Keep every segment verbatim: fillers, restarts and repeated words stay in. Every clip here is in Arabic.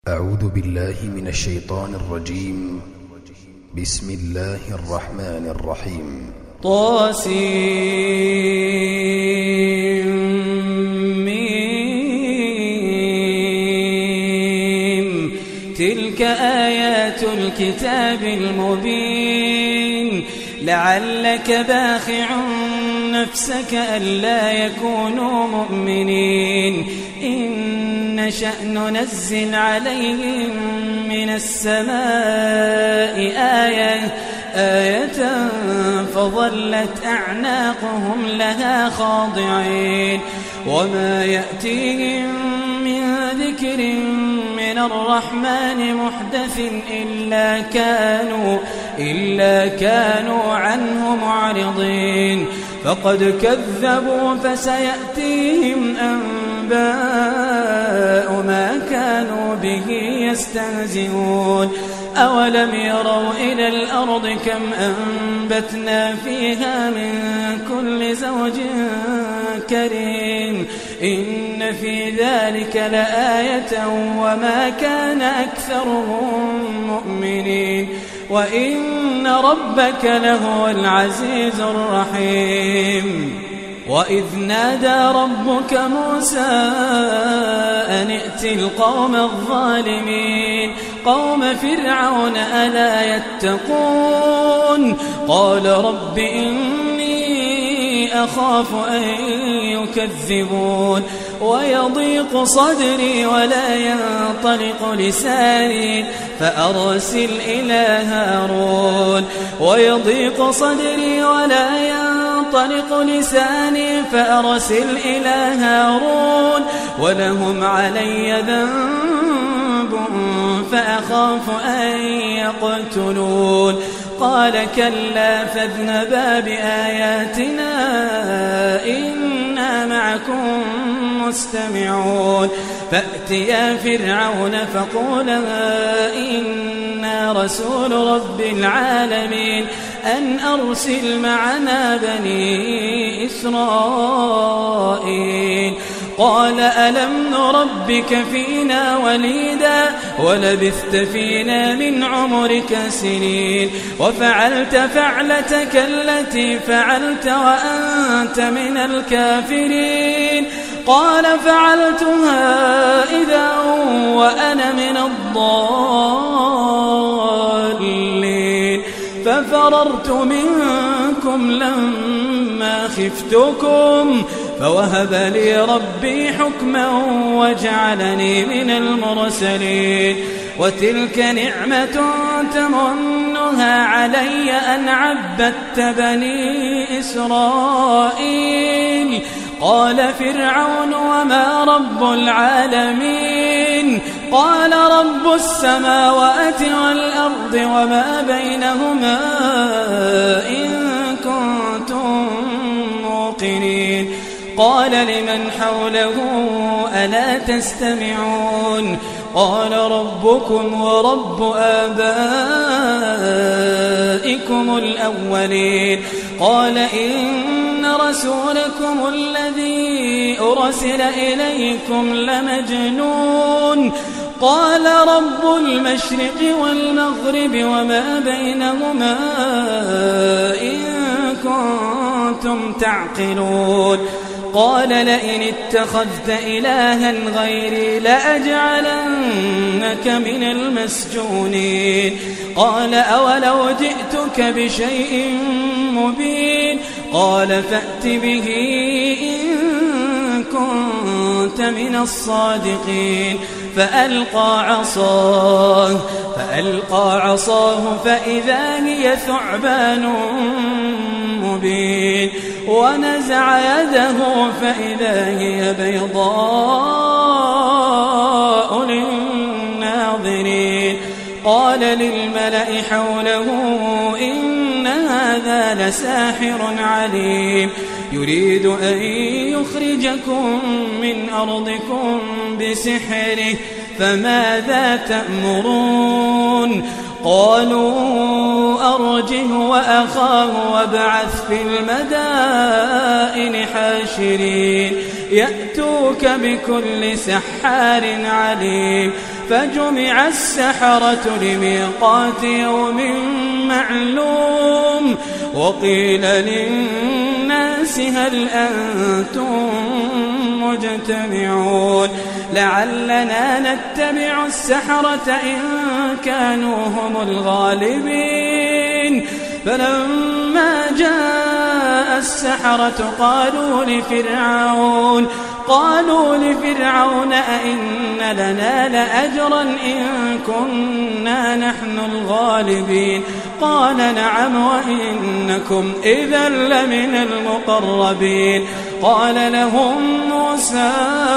أعوذ بالله من الشيطان الرجيم. بسم الله الرحمن الرحيم. طاسيم. تلك آيات الكتاب المبين. لعلك باخع نفسك ألا يكونوا مؤمنين إن نشأ ننزل عليهم من السماء آية آية فظلت أعناقهم لها خاضعين وما يأتيهم من ذكر من الرحمن محدث إلا كانوا إلا كانوا عنه معرضين فقد كذبوا فسيأتيهم أنباء ما كانوا به يستهزئون أولم يروا إلى الأرض كم أنبتنا فيها من كل زوج كريم إن في ذلك لآية وما كان أكثرهم مؤمنين وإن ربك لهو العزيز الرحيم. وإذ نادى ربك موسى أن ائت القوم الظالمين قوم فرعون ألا يتقون قال رب إني أخاف أن يكذبون ويضيق صدري ولا ينطلق لساني فأرسل إلى هارون ويضيق صدري ولا ينطلق لساني فأرسل إلى هارون ولهم علي ذنب فأخاف أن يقتلون قال كلا فاذهبا بآياتنا إنا معكم مستمعون فأتيا فرعون فقولا إنا رسول رب العالمين أن أرسل معنا بني إسرائيل قال ألم نربك فينا وليدا ولبثت فينا من عمرك سنين وفعلت فعلتك التي فعلت وأنت من الكافرين قال فعلتها إذا وأنا من الضالين ففررت منكم لما خفتكم فوهب لي ربي حكما وجعلني من المرسلين وتلك نعمة تمنها علي أن عبدت بني إسرائيل قال فرعون وما رب العالمين قال رب السماوات والأرض وما بينهما إن كنتم موقنين قال لمن حوله ألا تستمعون قال ربكم ورب آبائكم الأولين قال إن رسولكم الذي أرسل إليكم لمجنون قال رب المشرق والمغرب وما بينهما إن كنتم تعقلون قال لئن اتخذت إلها غيري لأجعلنك من المسجونين قال أولو جئتك بشيء مبين قال فأت به إن كنت من الصادقين فألقى عصاه فألقى عصاه فإذا هي ثعبان مبين ونزع يده فإذا هي بيضاء للناظرين قال للملأ حوله إن هذا لساحر عليم يريد أن يخرجكم من أرضكم بسحره فماذا تأمرون قالوا أرجه وأخاه وابعث في المدائن حاشرين يأتوك بكل سحار عليم فجمع السحرة لميقات يوم معلوم وقيل للناس هل أنتم مجتمعون لعلنا نتبع السحرة إن كانوا هم الغالبين فلما جاء السحرة قالوا لفرعون قالوا لفرعون أئن لنا لأجرا إن كنا نحن الغالبين قال نعم وإنكم إذا لمن المقربين قال لهم موسى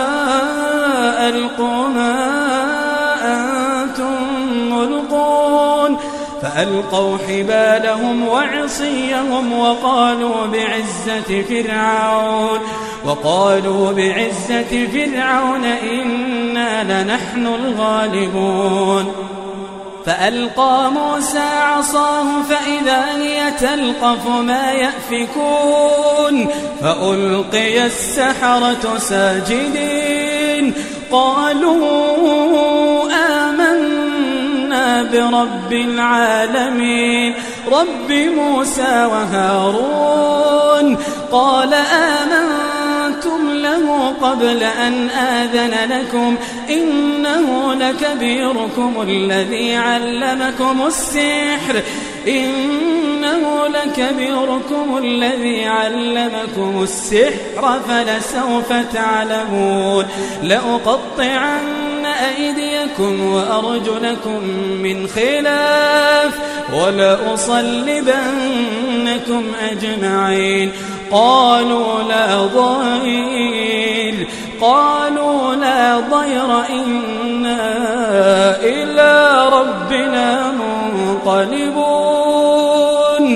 ألقوا ما أنتم ملقون فألقوا حبالهم وعصيهم وقالوا بعزة فرعون وقالوا بعزة فرعون إنا لنحن الغالبون فألقى موسى عصاه فإذا هي تلقف ما يأفكون فألقي السحرة ساجدين قالوا آمنا برب العالمين رب موسى وهارون قال آمنتم له قبل أن آذن لكم إنه لكبيركم الذي علمكم السحر إنه لكبيركم الذي علمكم السحر فلسوف تعلمون لأقطعن أيديكم وأرجلكم من خلاف ولأصلبنكم أجمعين قالوا لا ضير قالوا لا ضير إنا إلى ربنا منقلبون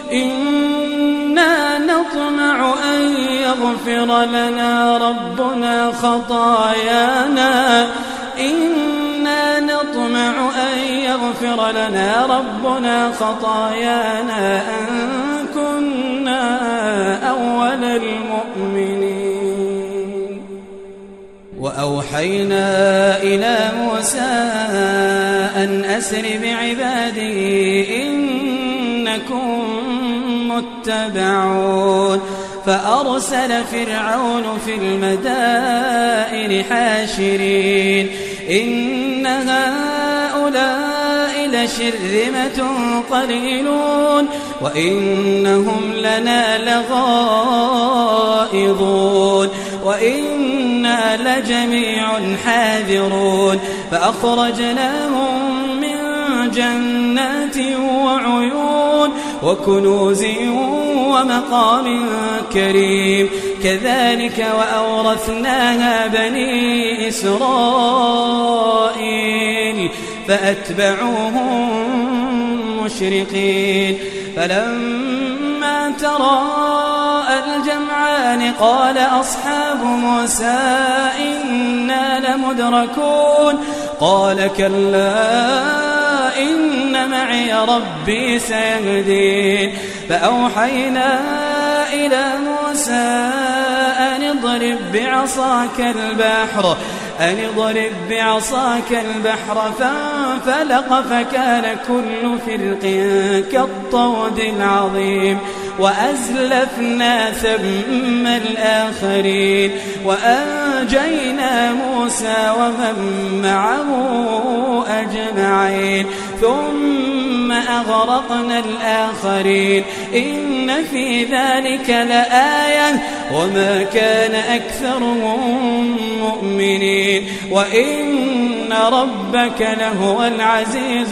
إنا نطمع أن يغفر لنا ربنا خطايانا إنا نطمع أن يغفر لنا ربنا خطايانا أن كنا أول المؤمنين وأوحينا إلى موسى أن أسر بعبادي إنكم متبعون فأرسل فرعون في المدائن حاشرين إن هؤلاء لشرذمة قليلون وإنهم لنا لغائظون وإنا لجميع حاذرون فأخرجناهم من جنات وعيون وكنوز ومقام كريم كذلك وأورثناها بني إسرائيل فأتبعوهم مشرقين فلما تراءى الجمعان قال أصحاب موسى إنا لمدركون قال كلا إن معي ربي سيهدين فأوحينا إلى موسى أن اضرب بعصاك البحر أن اضرب بعصاك البحر فانفلق فكان كل فرق كالطود العظيم وأزلفنا ثم الآخرين وأنجينا موسى ومن معه أجمعين ثم أغرقنا الآخرين إن في ذلك لآية وما كان أكثرهم مؤمنين وإن ربك لهو العزيز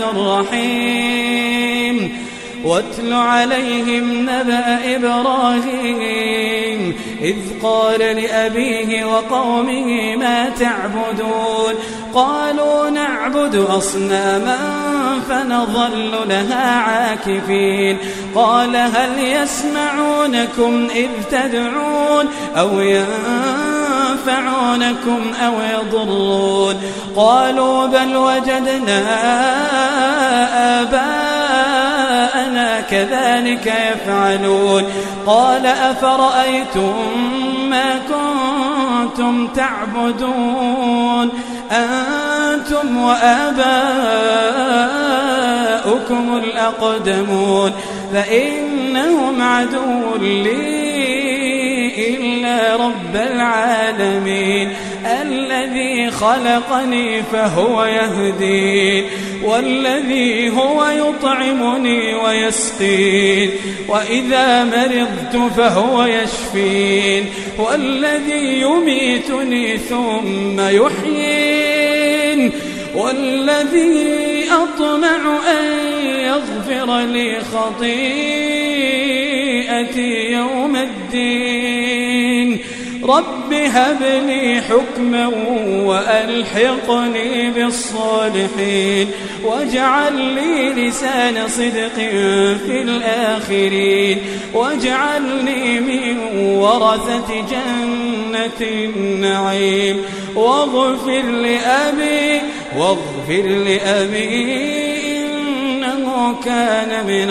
الرحيم واتل عليهم نبأ إبراهيم إذ قال لأبيه وقومه ما تعبدون قالوا نعبد أصناما فنظل لها عاكفين قال هل يسمعونكم إذ تدعون أو ينفعونكم أو يضرون قالوا بل وجدنا آباءنا كذلك يفعلون قال أفرأيتم ما كنتم تعبدون أنتم وآباؤكم الأقدمون فإنهم عدو لي إلا رب العالمين الذي خلقني فهو يهدين والذي هو يطعمني ويسقين وإذا مرضت فهو يشفين والذي يميتني ثم يحيين والذي أطمع أن يغفر لي خطيئتي يوم الدين رب هب لي حكما وألحقني بالصالحين واجعل لي لسان صدق في الآخرين واجعلني من ورثة جنة النعيم واغفر لأبي واغفر لأبي إنه كان من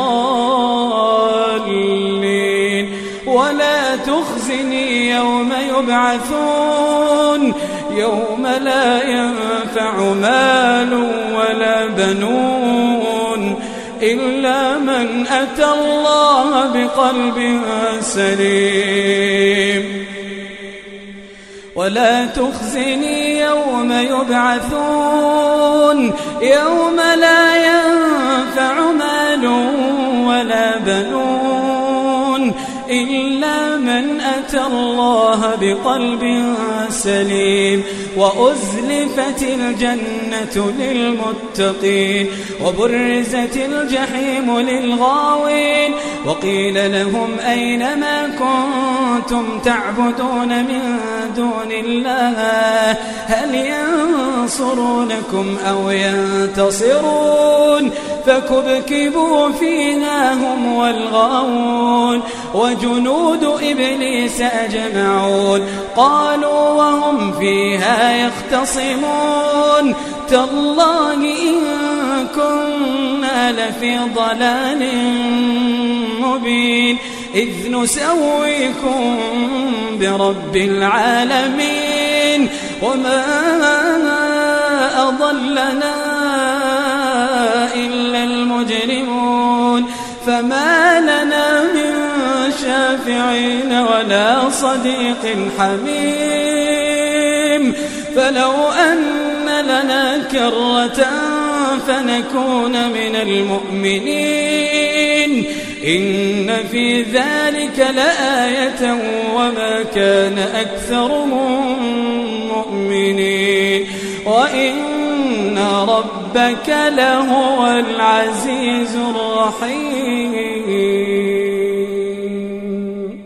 الضالين ولا تخزني يوم يبعثون يوم لا ينفع مال ولا بنون إلا من أتى الله بقلب سليم ولا تخزني يوم يبعثون يوم لا ينفع مال ولا بنون إلا من أتى الله بقلب سليم وأزلفت الجنة للمتقين وبرزت الجحيم للغاوين وقيل لهم أين ما كنتم تعبدون من دون الله هل ينصرونكم أو ينتصرون فكبكبوا فيها هم والغاوون وجنود إبليس أجمعون قالوا وهم فيها يختصمون تالله إن كنا لفي ضلال مبين إذ نسويكم برب العالمين وما أضلنا إلا المجرمون فما لنا من شافعين ولا صديق حميم فلو أن لنا كرة فنكون من المؤمنين إن في ذلك لآية وما كان أكثرهم مؤمنين وإن ربك لهو العزيز الرحيم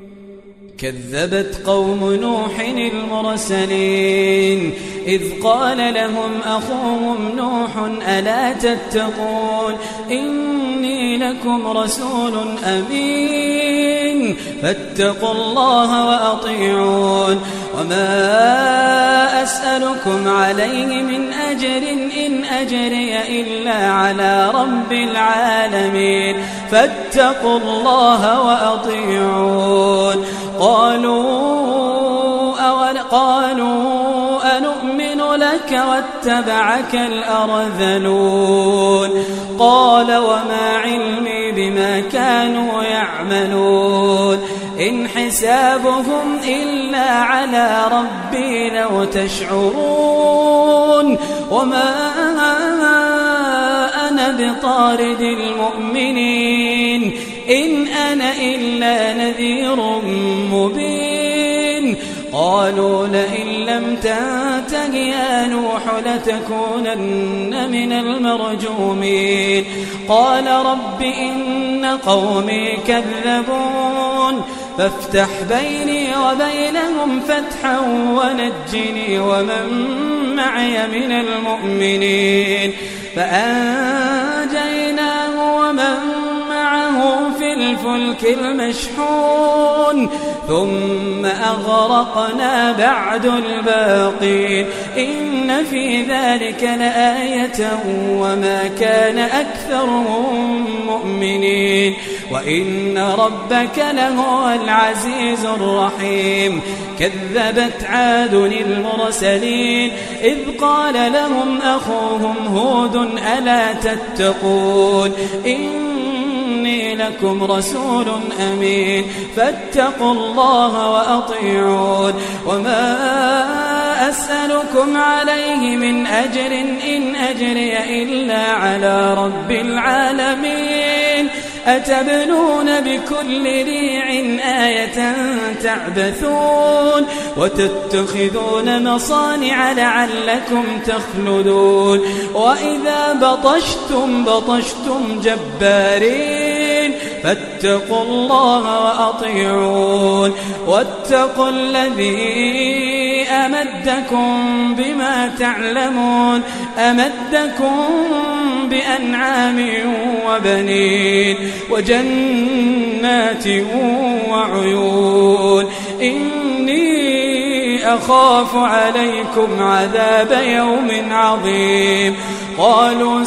كذبت قوم نوح المرسلين إذ قال لهم أخوهم نوح ألا تتقون إني لكم رسول أمين فاتقوا الله وأطيعون وما أسألكم عليه من أجر إن أجري إلا على رب العالمين فاتقوا الله وأطيعون قالوا أول قالوا أنؤمن لك واتبعك الأرذلون قال وما علمي بما كانوا يعملون إن حسابهم إلا على ربي لو تشعرون وما أنا بطارد المؤمنين إن أنا إلا نذير مبين قالوا لئن لم تنته يا نوح لتكونن من المرجومين قال رب إن قومي كذبون فافتح بيني وبينهم فتحا ونجني ومن معي من المؤمنين فأنجيناه ومن معه في والفلك المشحون ثم أغرقنا بعد الباقين إن في ذلك لآية وما كان أكثرهم مؤمنين وإن ربك لهو العزيز الرحيم كذبت عاد المرسلين إذ قال لهم أخوهم هود ألا تتقون إني لكم رسول أمين فاتقوا الله وأطيعون وما أسألكم عليه من أجر إن أجري إلا على رب العالمين أتبنون بكل ريع آية تعبثون وتتخذون مصانع لعلكم تخلدون وإذا بطشتم بطشتم جبارين فاتقوا الله وأطيعون واتقوا الذي أمدكم بما تعلمون أمدكم بأنعام وبنين وجنات وعيون إني أخاف عليكم عذاب يوم عظيم قالوا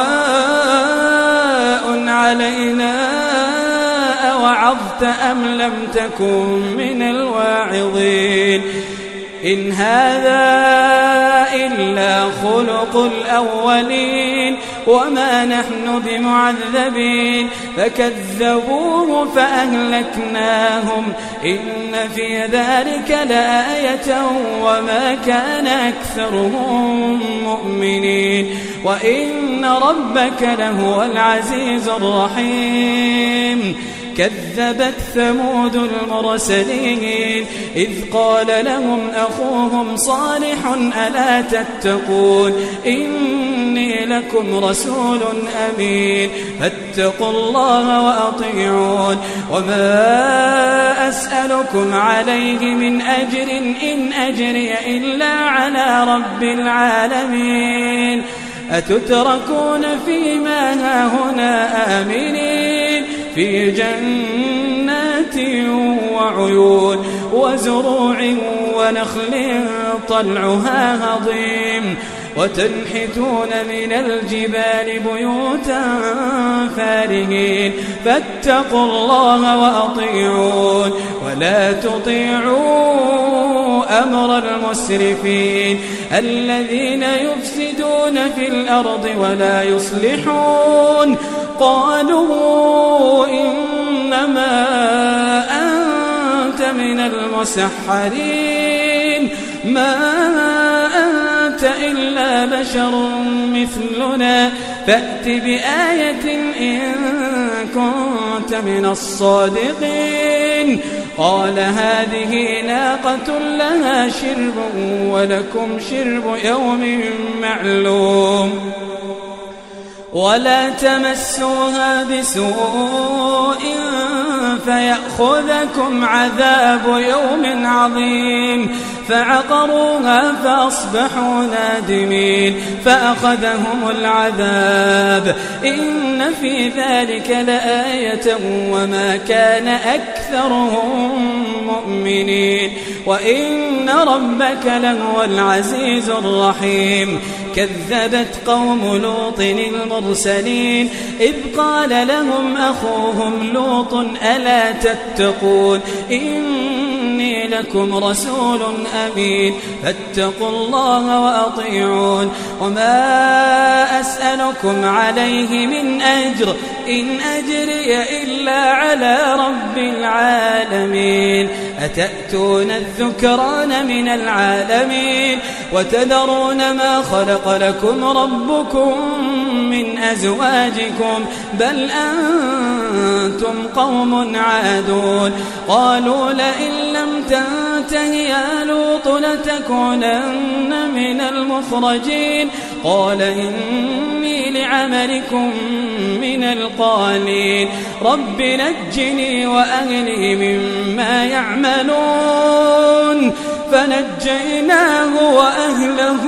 سواء علينا أوعظت أم لم تكن من الواعظين إن هذا إلا خلق الأولين وما نحن بمعذبين فكذبوه فأهلكناهم إن في ذلك لآية وما كان أكثرهم مؤمنين وإن ربك لهو العزيز الرحيم كذبت ثمود المرسلين إذ قال لهم أخوهم صالح ألا تتقون إني لكم رسول أمين فاتقوا الله وأطيعون وما أسألكم عليه من أجر إن أجري إلا على رب العالمين أتتركون فيما هاهنا آمنين في جنات وعيون وزروع ونخل طلعها هضيم وتنحتون من الجبال بيوتا فارهين فاتقوا الله وأطيعون ولا تطيعوا أمر المسرفين الذين يفسدون في الأرض ولا يصلحون قالوا إنما أنت من المسحرين ما أنت إلا بشر مثلنا فأت بآية إن كنت من الصادقين قال هذه ناقة لها شرب ولكم شرب يوم معلوم ولا تمسوها بسوء فيأخذكم عذاب يوم عظيم فعقروها فأصبحوا نادمين فأخذهم العذاب إن في ذلك لآية وما كان أكثرهم مؤمنين وإن ربك لهو العزيز الرحيم كذبت قوم لوط المرسلين إذ قال لهم أخوهم لوط ألا تتقون إني لكم رسول أمين فاتقوا الله وأطيعون وما أسألكم عليه من أجر إن أجري إلا على رب العالمين أتأتون الذكران من العالمين وتذرون ما خلق لكم ربكم من أزواجكم بل أنتم قوم عادون قالوا لئن لم تنته يا لوط لتكونن من المخرجين قال إني لعملكم من القالين رب نجني وأهلي مما يعملون فنجيناه وأهله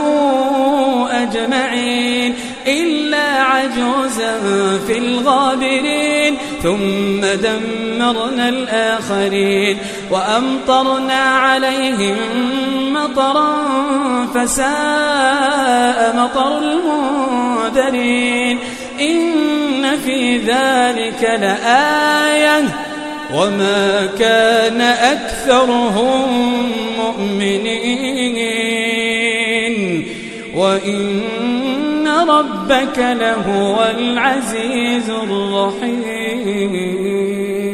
أجمعين إلا عجوزا في الغابرين ثم دمرنا الآخرين وأمطرنا عليهم مطرا فساء مطر المنذرين إن في ذلك لآية وما كان أكثرهم مؤمنين وإن ربك لهو العزيز الرحيم.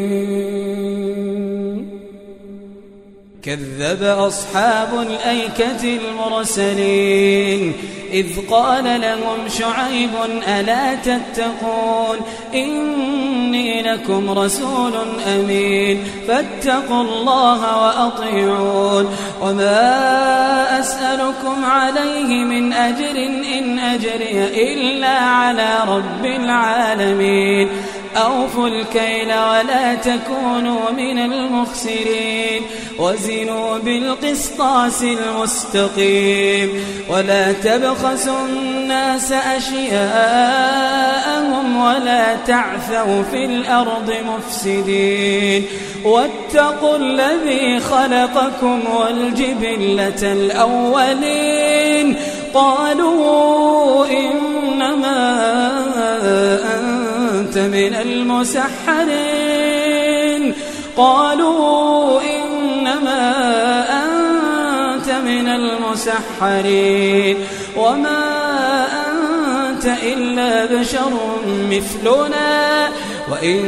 كذب أصحاب الأيكة المرسلين إذ قال لهم شعيب ألا تتقون إني لكم رسول أمين فاتقوا الله وأطيعون وما أسألكم عليه من أجر إن أجري إلا على رب العالمين أوفوا الكيل ولا تكونوا من المخسرين وزنوا بالقسطاس المستقيم ولا تبخسوا الناس أشياءهم ولا تعثوا في الأرض مفسدين واتقوا الذي خلقكم والجبلة الأولين قالوا إنما أنت من المسحرين قالوا إنما أنت من المسحرين وما أنت إلا بشر مثلنا وإن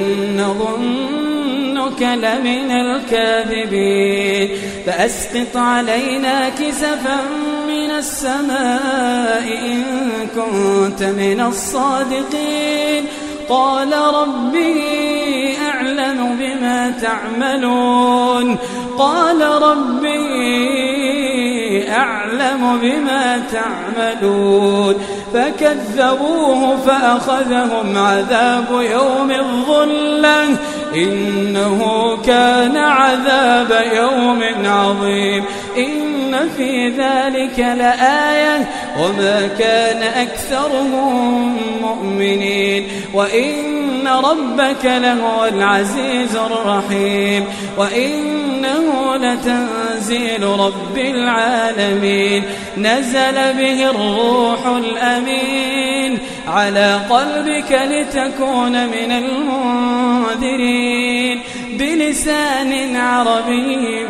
نظنك لمن الكاذبين فأسقط علينا كسفا من السماء إن كنت من الصادقين قال ربي أعلم بما تعملون قال ربي أعلم بما تعملون فكذبوه فأخذهم عذاب يوم الظلة إنه كان عذاب يوم عظيم إن في ذلك لآية وما كان أكثرهم مؤمنين وإن ربك لهو العزيز الرحيم وإنه لتنزيل رب العالمين نزل به الروح الأمين على قلبك لتكون من المنذرين بلسان عربي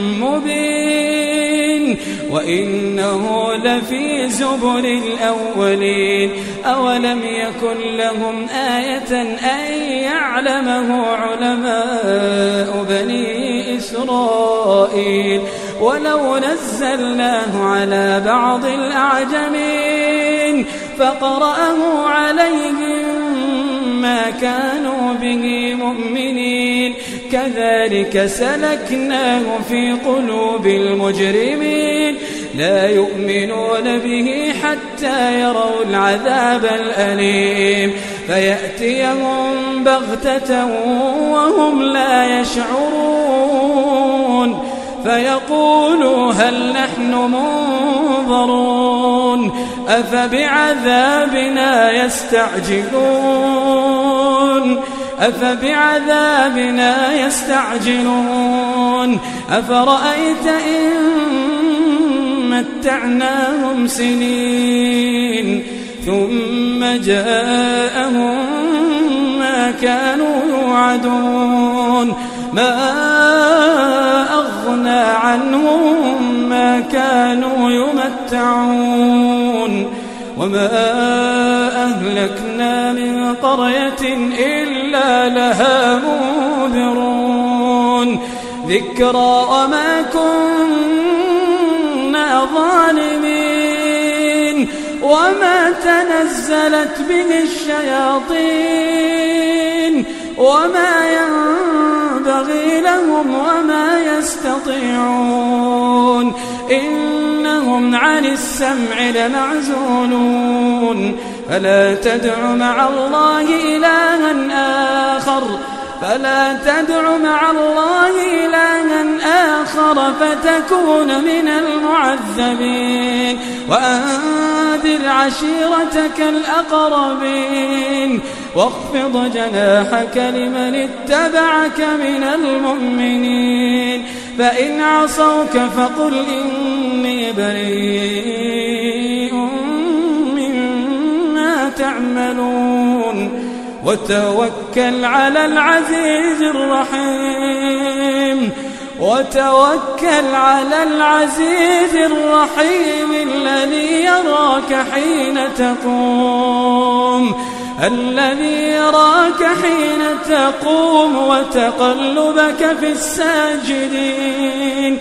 مبين وإنه لفي زبر الأولين أولم يكن لهم آية أن يعلمه علماء بني إسرائيل ولو نزلناه على بعض الأعجمين فقرأه عليهم ما كانوا به مؤمنين كذلك سلكناه في قلوب المجرمين لا يؤمنون به حتى يروا العذاب الأليم فيأتيهم بغتة وهم لا يشعرون فيقولوا هل نحن منظرون أفبعذابنا يستعجلون أفبعذابنا يستعجلون أفرأيت إن متعناهم سنين ثم جاءهم ما كانوا يوعدون ما أغنى عنهم ما كانوا يمتعون وما أهلكنا من قرية إلا لها منذرون ذكرى وما كنا ظالمين وما تنزلت به الشياطين وما ينبغي لهم وما يستطيعون إنهم عن السمع لمعزولون فلا تدع مع الله إلها آخر فلا تدع مع الله إلها آخر فتكون من المعذبين وأنذر عشيرتك الأقربين واخفض جناحك لمن اتبعك من المؤمنين فإن عصوك فقل إني بريء مما تعملون وتوكل على العزيز الرحيم وتوكل على العزيز الرحيم الذي يراك حين تقوم الذي يراك حين تقوم وتقلبك في الساجدين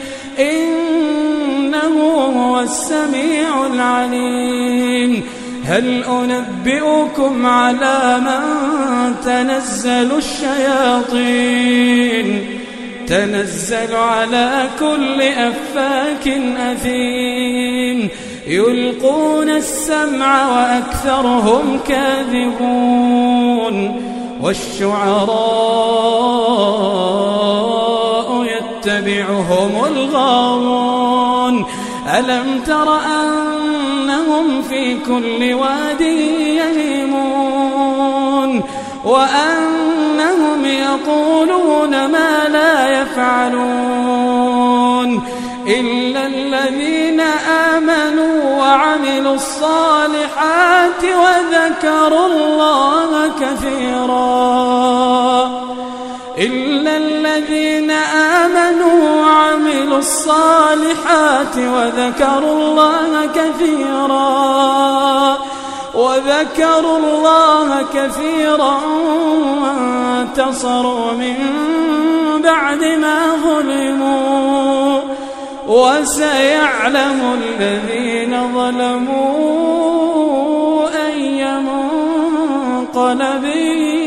إنه هو السميع العليم هل أنبئكم على من تنزل الشياطين تنزل على كل أفاك أثيم يلقون السمع وأكثرهم كاذبون والشعراء يتبعهم الغاوون ألم تر أنهم في كل واد يهيمون وأنهم يقولون ما لا يفعلون إلا الذين آمنوا وعملوا الصالحات وذكروا الله كثيرا إلا الذين آمنوا وعملوا الصالحات وذكروا الله كثيرا وذكروا الله كثيرا وانتصروا من بعد ما ظلموا وسيعلم الذين ظلموا أي منقلب